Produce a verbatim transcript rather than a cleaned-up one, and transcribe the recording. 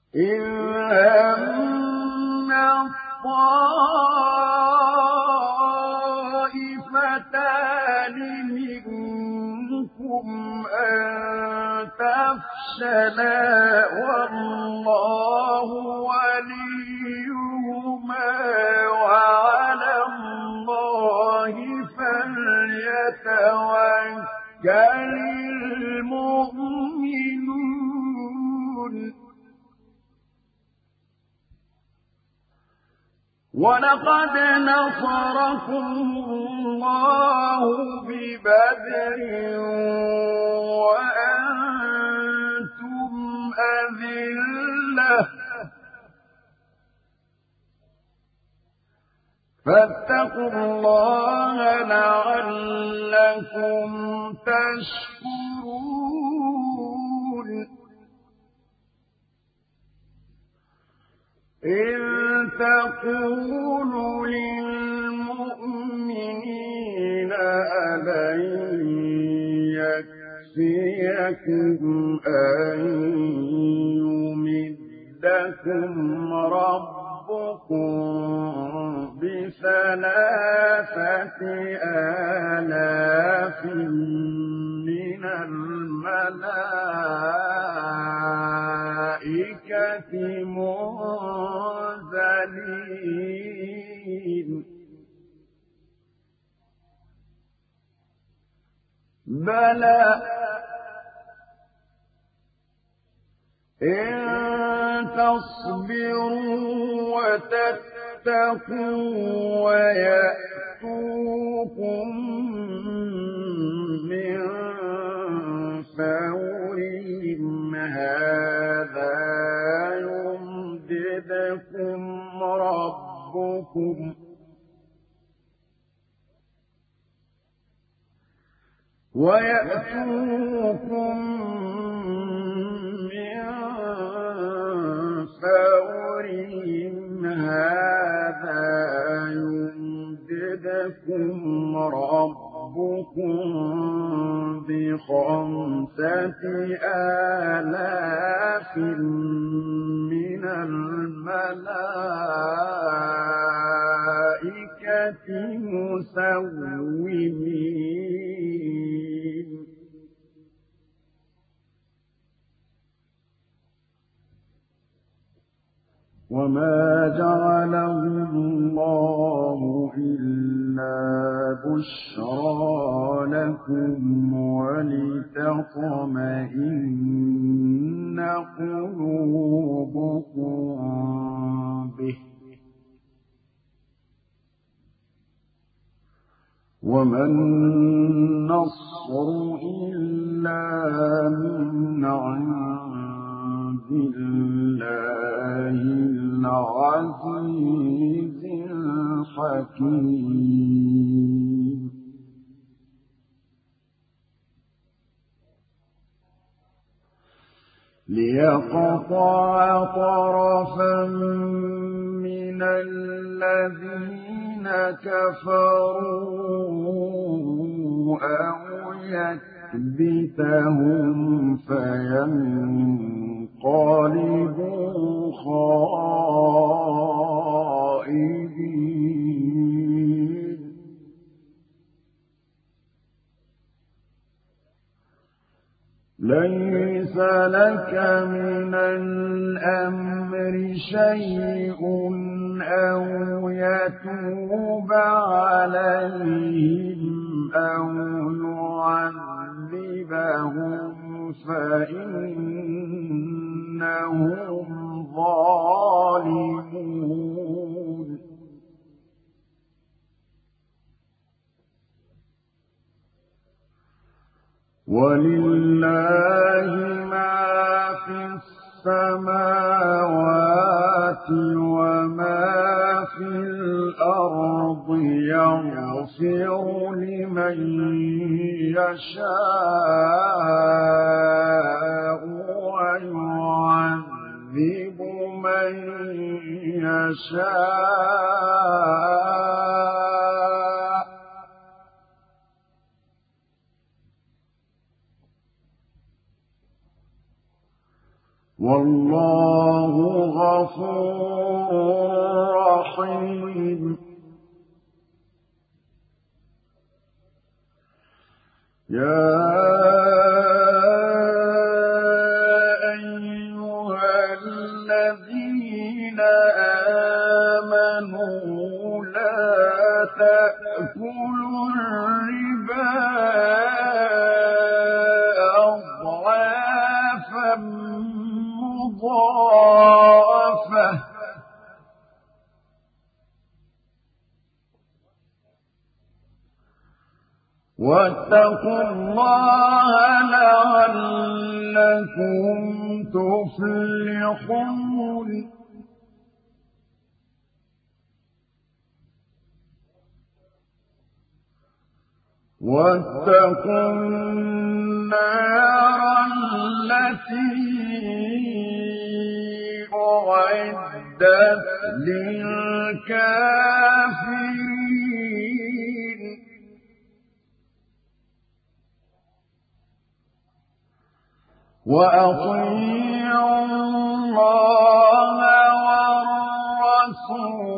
إِذْ هَمَّ الطَّائِفَتَانِ مِنكُمْ أَن تَفْشَلَا وَاللَّهُ وَلِيُّهُمَا وَعَلَى اللَّهِ فَلْيَتَوَكَّلِ الْمُؤْمِنُونَ وَلَقَدْ نَصَرَكُمُ اللَّهُ بِبَدْرٍ وَأَنتُمْ أَذِلَّةٌ فَاتَّقُوا اللَّهَ لَعَلَّكُمْ تَشْكُرُونَ إِذْ تَقُولُ لِلْمُؤْمِنِينَ أَلَن يَكْفِيَكُمْ أَن يُمِدَّكُمْ رَبُّكُم بِثَلَاثَةِ آلَافٍ مِّنَ الْمَلَائِكَةِ مُنزَلِينَ بَلَىٰ إِن تَصْبِرُوا وَتَتَّقُوا وَيَأْتُوكُم مِّن فَوْرِهِمْ هَٰذَا يُمْدِدْكُمْ رَبُّكُمْ وَيَأْتُوكُم مِّن فَوْرِهِمْ هَٰذَا يُمْدِدْكُمْ رَبُّكُم بِخَمْسَةِ آلَافٍ مِّنَ الْمَلَائِكَةِ مُسَوِّمِينَ وَمَا جَعَلَهُ اللَّهُ إِلَّا بُشْرَىٰ لَكُمْ وَلِتَطْمَئِنَّ قُلُوبُكُم بِهِ ۗ وَمَا النَّصْرُ إِلَّا مِنْ عِندِ اللَّهِ الْعَزِيزِ الْحَكِيمِ لِيَقْطَعَ طَرَفًا مِّنَ الَّذِينَ كَفَرُوا أَوْ يَكْبِتَهُمْ فَيَنقَلِبُوا خَائِبِينَ لَيْسَ لَكَ مِنَ الْأَمْرِ شَيْءٌ أَوْ يَتُوبَ عَلَيْهِمْ أَوْ يُعَذِّبَهُمْ فَإِنَّهُمْ ظَالِمُونَ وَلِلَّهِ مَا فِي السَّمَاوَاتِ وَمَا فِي الْأَرْضِ يَغْفِرُ لِمَن يَشَاءُ وَيُعَذِّبُ مَن يَشَاءُ والله غفور رحيم يا أيها الذين آمنوا لا تأكلوا الربا أضعافا مضاعفة واتقوا الله لعلكم تفلحون واتقوا النار التي أعدت للكافرين وأطيعوا الله والرسول